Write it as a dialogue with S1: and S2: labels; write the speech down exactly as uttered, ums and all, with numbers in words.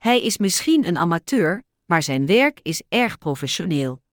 S1: Hij is misschien een amateur, maar zijn werk is erg professioneel.